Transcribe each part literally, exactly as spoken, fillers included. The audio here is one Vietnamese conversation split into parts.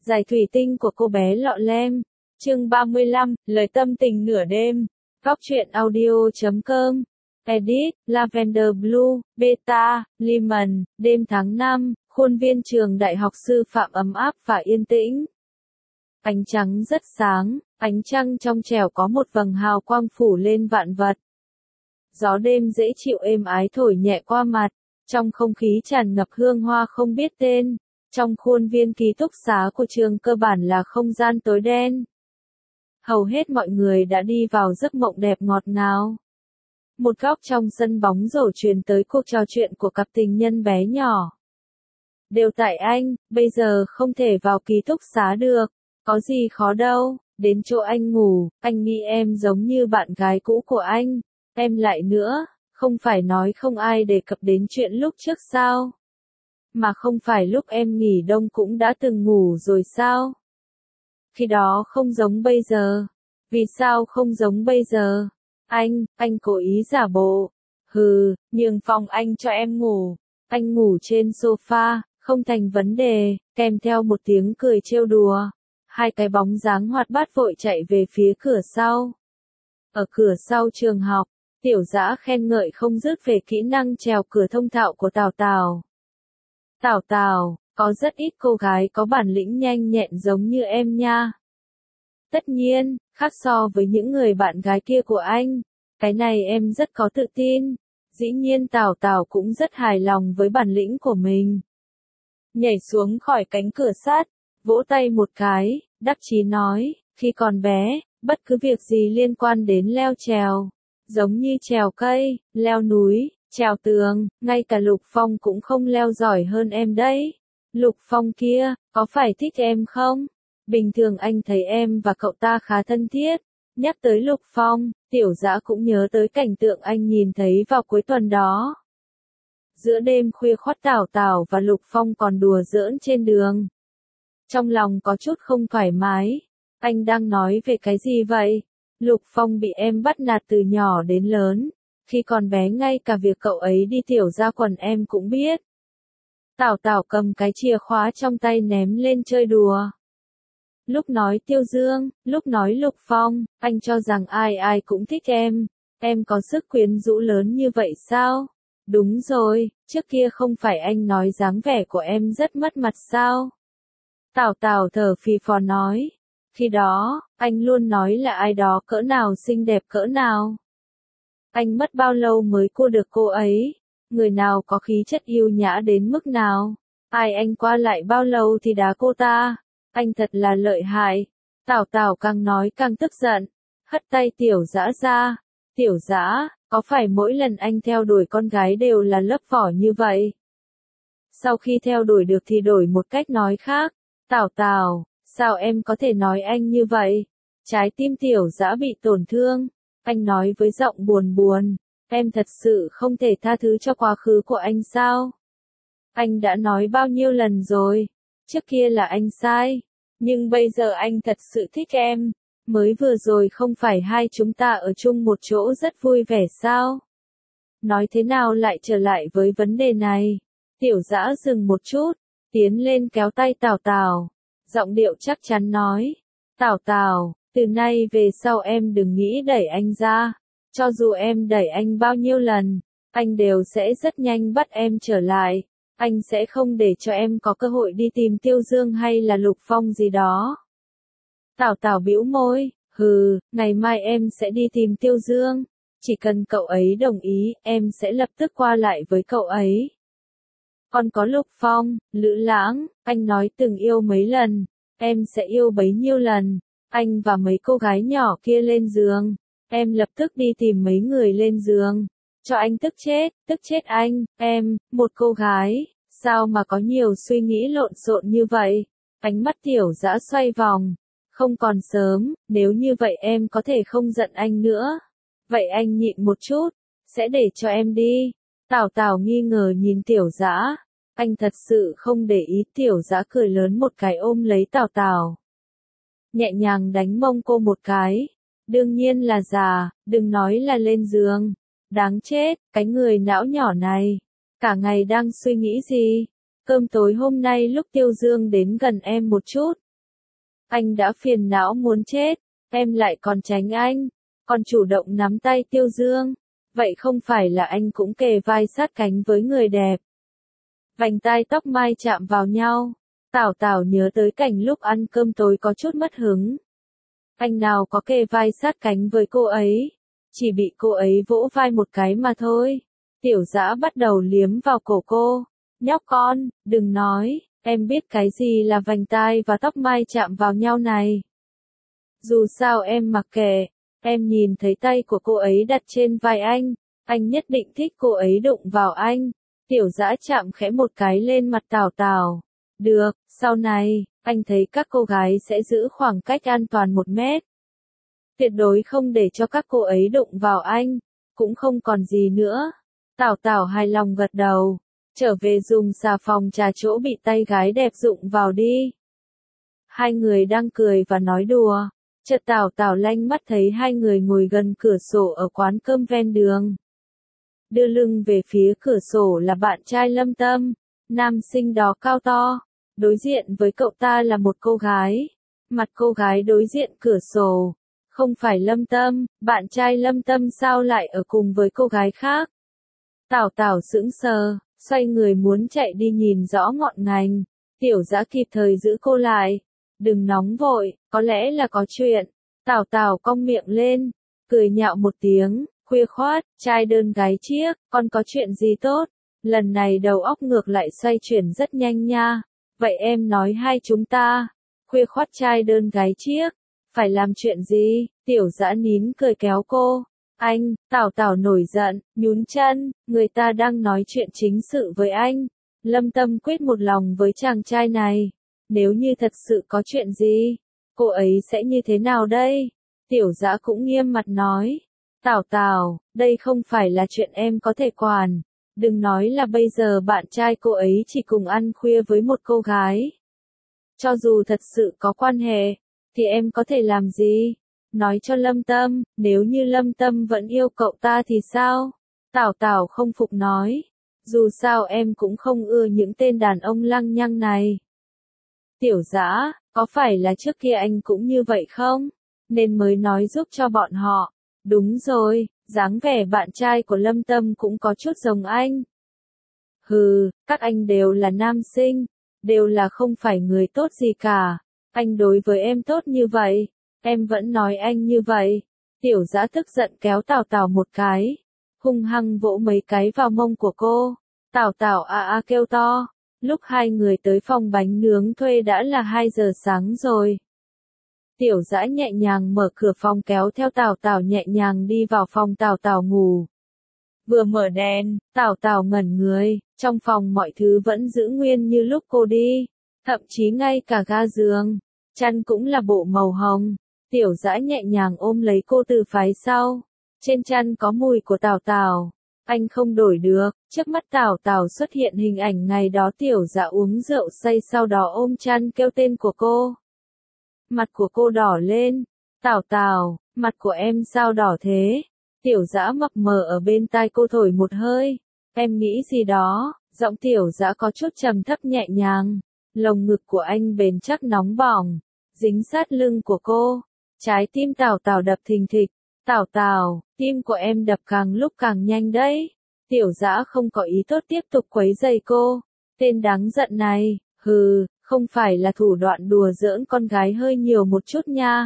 Giải thủy tinh của cô bé lọ lem. Chương ba mươi lăm, lời tâm tình nửa đêm. Góc truyện audio chấm com. Edit, Lavender Blue, Beta, Lemon, đêm tháng năm, khuôn viên trường đại học sư phạm ấm áp và yên tĩnh. Ánh trắng rất sáng, ánh trăng trong trẻo có một vầng hào quang phủ lên vạn vật. Gió đêm dễ chịu êm ái thổi nhẹ qua mặt, trong không khí tràn ngập hương hoa không biết tên. Trong khuôn viên ký túc xá của trường cơ bản là không gian tối đen. Hầu hết mọi người đã đi vào giấc mộng đẹp ngọt ngào. Một góc trong sân bóng rổ truyền tới cuộc trò chuyện của cặp tình nhân bé nhỏ. Đều tại anh, bây giờ không thể vào ký túc xá được, có gì khó đâu, đến chỗ anh ngủ, anh nghĩ em giống như bạn gái cũ của anh, em lại nữa, không phải nói không ai đề cập đến chuyện lúc trước sao? Mà không phải lúc em nghỉ đông cũng đã từng ngủ rồi sao? Khi đó không giống bây giờ. Vì sao không giống bây giờ? Anh, anh cố ý giả bộ. Hừ, nhường phòng anh cho em ngủ. Anh ngủ trên sofa, không thành vấn đề, kèm theo một tiếng cười trêu đùa. Hai cái bóng dáng hoạt bát vội chạy về phía cửa sau. Ở cửa sau trường học, Tiểu Dã khen ngợi không dứt về kỹ năng trèo cửa thông thạo của Tào Tào. Tào Tào, có rất ít cô gái có bản lĩnh nhanh nhẹn giống như em nha. Tất nhiên, khác so với những người bạn gái kia của anh, cái này em rất có tự tin. Dĩ nhiên Tào Tào cũng rất hài lòng với bản lĩnh của mình. Nhảy xuống khỏi cánh cửa sắt, vỗ tay một cái, đắc chí nói, khi còn bé, bất cứ việc gì liên quan đến leo trèo, giống như trèo cây, leo núi, trèo tường, ngay cả Lục Phong cũng không leo giỏi hơn em đấy. Lục Phong kia, có phải thích em không? Bình thường anh thấy em và cậu ta khá thân thiết. Nhắc tới Lục Phong, Tiểu Dã cũng nhớ tới cảnh tượng anh nhìn thấy vào cuối tuần đó. Giữa đêm khuya khoắt Tào Tào và Lục Phong còn đùa giỡn trên đường. Trong lòng có chút không thoải mái. Anh đang nói về cái gì vậy? Lục Phong bị em bắt nạt từ nhỏ đến lớn. Khi còn bé ngay cả việc cậu ấy đi tiểu ra quần em cũng biết. Tào Tào cầm cái chìa khóa trong tay ném lên chơi đùa. Lúc nói Tiêu Dương, lúc nói Lục Phong, anh cho rằng ai ai cũng thích em. Em có sức quyến rũ lớn như vậy sao? Đúng rồi, trước kia không phải anh nói dáng vẻ của em rất mất mặt sao? Tào Tào thở phì phò nói. Khi đó, anh luôn nói là ai đó cỡ nào xinh đẹp cỡ nào. Anh mất bao lâu mới cua được cô ấy? Người nào có khí chất yêu nhã đến mức nào? Ai anh qua lại bao lâu thì đá cô ta? Anh thật là lợi hại. Tào Tào càng nói càng tức giận. Hất tay Tiểu Dã ra. Tiểu Dã, có phải mỗi lần anh theo đuổi con gái đều là lấp vỏ như vậy? Sau khi theo đuổi được thì đổi một cách nói khác. Tào Tào, sao em có thể nói anh như vậy? Trái tim Tiểu Dã bị tổn thương. Anh nói với giọng buồn buồn, em thật sự không thể tha thứ cho quá khứ của anh sao? Anh đã nói bao nhiêu lần rồi, trước kia là anh sai, nhưng bây giờ anh thật sự thích em. Mới vừa rồi không phải hai chúng ta ở chung một chỗ rất vui vẻ sao? Nói thế nào lại trở lại với vấn đề này? Tiểu Dã dừng một chút, tiến lên kéo tay Tào Tào, giọng điệu chắc chắn nói, Tào Tào, từ nay về sau em đừng nghĩ đẩy anh ra, cho dù em đẩy anh bao nhiêu lần, anh đều sẽ rất nhanh bắt em trở lại, anh sẽ không để cho em có cơ hội đi tìm Tiêu Dương hay là Lục Phong gì đó. Tào Tào bĩu môi, hừ, ngày mai em sẽ đi tìm Tiêu Dương, chỉ cần cậu ấy đồng ý, em sẽ lập tức qua lại với cậu ấy. Còn có Lục Phong, Lữ Lãng, anh nói từng yêu mấy lần, em sẽ yêu bấy nhiêu lần. Anh và mấy cô gái nhỏ kia lên giường, em lập tức đi tìm mấy người lên giường, cho anh tức chết, tức chết anh, em, một cô gái, sao mà có nhiều suy nghĩ lộn xộn như vậy? Ánh mắt Tiểu Dã xoay vòng, không còn sớm, nếu như vậy em có thể không giận anh nữa. Vậy anh nhịn một chút, sẽ để cho em đi. Tào Tào nghi ngờ nhìn Tiểu Dã, anh thật sự không để ý. Tiểu Dã cười lớn một cái ôm lấy Tào Tào. Nhẹ nhàng đánh mông cô một cái. Đương nhiên là già, đừng nói là lên giường. Đáng chết, cái người não nhỏ này. Cả ngày đang suy nghĩ gì? Cơm tối hôm nay lúc Tiêu Dương đến gần em một chút, Anh đã phiền não muốn chết, em lại còn tránh anh, còn chủ động nắm tay Tiêu Dương. Vậy không phải là anh cũng kề vai sát cánh với người đẹp. Vành tai tóc mai chạm vào nhau. Tảo Tảo nhớ tới cảnh lúc ăn cơm tối có chút mất hứng. Anh nào có kề vai sát cánh với cô ấy, chỉ bị cô ấy vỗ vai một cái mà thôi. Tiểu Dã bắt đầu liếm vào cổ cô. Nhóc con, đừng nói, em biết cái gì là vành tai và tóc mai chạm vào nhau này. Dù sao em mặc kệ, em nhìn thấy tay của cô ấy đặt trên vai anh, anh nhất định thích cô ấy đụng vào anh. Tiểu Dã chạm khẽ một cái lên mặt Tảo Tảo. Được, sau này, anh thấy các cô gái sẽ giữ khoảng cách an toàn một mét. Tuyệt đối không để cho các cô ấy đụng vào anh, cũng không còn gì nữa. Tảo Tảo hài lòng gật đầu, trở về dùng xà phòng trà chỗ bị tay gái đẹp đụng vào đi. Hai người đang cười và nói đùa, chợt Tảo Tảo lanh mắt thấy hai người ngồi gần cửa sổ ở quán cơm ven đường. Đưa lưng về phía cửa sổ là bạn trai Lâm Tâm, nam sinh đó cao to, đối diện với cậu ta là một cô gái. Mặt cô gái đối diện cửa sổ, không phải Lâm Tâm, bạn trai Lâm Tâm sao lại ở cùng với cô gái khác. Tảo Tảo sững sờ, xoay người muốn chạy đi nhìn rõ ngọn ngành. Tiểu Dã kịp thời giữ cô lại. Đừng nóng vội, có lẽ là có chuyện. Tảo Tảo cong miệng lên, cười nhạo một tiếng, khuya khoát, trai đơn gái chiếc, con có chuyện gì tốt? Lần này đầu óc ngược lại xoay chuyển rất nhanh nha. Vậy em nói hai chúng ta, khuya khoát trai đơn gái chiếc, phải làm chuyện gì? Tiểu Dã nín cười kéo cô. Anh, Tảo Tảo nổi giận, nhún chân, người ta đang nói chuyện chính sự với anh. Lâm Tâm quyết một lòng với chàng trai này. Nếu như thật sự có chuyện gì, cô ấy sẽ như thế nào đây? Tiểu Dã cũng nghiêm mặt nói. Tảo Tảo, đây không phải là chuyện em có thể quản. Đừng nói là bây giờ bạn trai cô ấy chỉ cùng ăn khuya với một cô gái. Cho dù thật sự có quan hệ, thì em có thể làm gì? Nói cho Lâm Tâm, nếu như Lâm Tâm vẫn yêu cậu ta thì sao? Tảo Tảo không phục nói. Dù sao em cũng không ưa những tên đàn ông lăng nhăng này. Tiểu Dã, có phải là trước kia anh cũng như vậy không? Nên mới nói giúp cho bọn họ. Đúng rồi, dáng vẻ bạn trai của Lâm Tâm cũng có chút giống anh. Hừ, các anh đều là nam sinh, đều là không phải người tốt gì cả. Anh đối với em tốt như vậy, em vẫn nói anh như vậy. Tiểu Dã tức giận kéo Tảo Tảo một cái, hung hăng vỗ mấy cái vào mông của cô. Tảo Tảo a a kêu to. Lúc hai người tới phòng bánh nướng thuê đã là hai giờ sáng rồi. Tiểu Dã nhẹ nhàng mở cửa phòng kéo theo Tảo Tảo nhẹ nhàng đi vào phòng Tảo Tảo ngủ. Vừa mở đèn, Tảo Tảo ngẩn người, trong phòng mọi thứ vẫn giữ nguyên như lúc cô đi, thậm chí ngay cả ga giường, chăn cũng là bộ màu hồng. Tiểu Dã nhẹ nhàng ôm lấy cô từ phía sau, trên chăn có mùi của Tảo Tảo. Anh không đổi được, trước mắt Tảo Tảo xuất hiện hình ảnh ngày đó Tiểu Dã uống rượu say sau đó ôm chăn kêu tên của cô. Mặt của cô đỏ lên. Tảo Tảo, mặt của em sao đỏ thế? Tiểu Dã mập mờ ở bên tai cô thổi một hơi. Em nghĩ gì đó? Giọng Tiểu Dã có chút trầm thấp nhẹ nhàng. Lồng ngực của anh bền chắc nóng bỏng, dính sát lưng của cô. Trái tim Tảo Tảo đập thình thịch. Tảo Tảo, tim của em đập càng lúc càng nhanh đấy. Tiểu Dã không có ý tốt tiếp tục quấy rầy cô. Tên đáng giận này, hừ, không phải là thủ đoạn đùa giỡn con gái hơi nhiều một chút nha.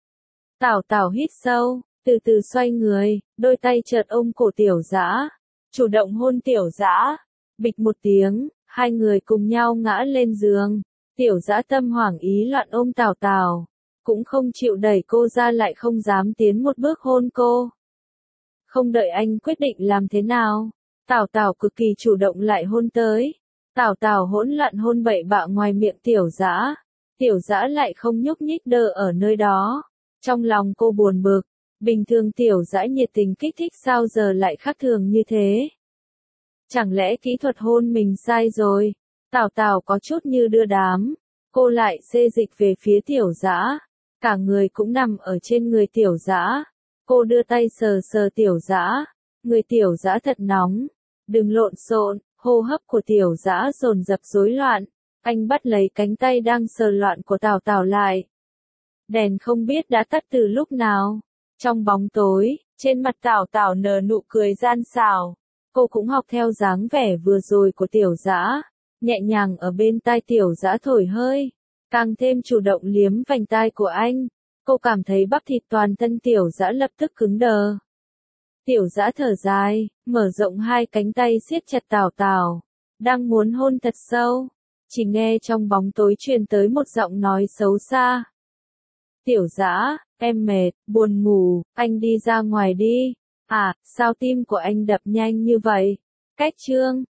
Tảo Tảo hít sâu, từ từ xoay người, đôi tay chợt ôm cổ Tiểu Dã, chủ động hôn Tiểu Dã. Bịch một tiếng, hai người cùng nhau ngã lên giường. Tiểu Dã tâm hoảng ý loạn ôm Tảo Tảo, cũng không chịu đẩy cô ra lại không dám tiến một bước hôn cô. Không đợi anh quyết định làm thế nào, Tảo Tảo cực kỳ chủ động lại hôn tới. Tảo Tảo hỗn loạn hôn bậy bạ ngoài miệng Tiểu Dã. Tiểu Dã lại không nhúc nhích đơ ở nơi đó. Trong lòng cô buồn bực, bình thường Tiểu Dã nhiệt tình kích thích sao giờ lại khác thường như thế? Chẳng lẽ kỹ thuật hôn mình sai rồi? Tảo Tảo có chút như đưa đám, cô lại xê dịch về phía Tiểu Dã, cả người cũng nằm ở trên người Tiểu Dã. Cô đưa tay sờ sờ Tiểu Dã, người Tiểu Dã thật nóng, đừng lộn xộn. Hô hấp của Tiểu Dã dồn dập rối loạn, anh bắt lấy cánh tay đang sờ loạn của Tảo Tảo lại, Đèn không biết đã tắt từ lúc nào. Trong bóng tối, trên mặt Tảo Tảo nở nụ cười gian xảo. Cô cũng học theo dáng vẻ vừa rồi của Tiểu Dã, nhẹ nhàng ở bên tai Tiểu Dã thổi hơi, càng thêm chủ động liếm vành tai của anh. Cô cảm thấy bắp thịt toàn thân Tiểu Dã lập tức cứng đờ. Tiểu Dã thở dài, mở rộng hai cánh tay siết chặt Tảo Tảo, đang muốn hôn thật sâu, chỉ nghe trong bóng tối truyền tới một giọng nói xấu xa. Tiểu Dã, em mệt, buồn ngủ, anh đi ra ngoài đi. À, sao tim của anh đập nhanh như vậy? Cách chương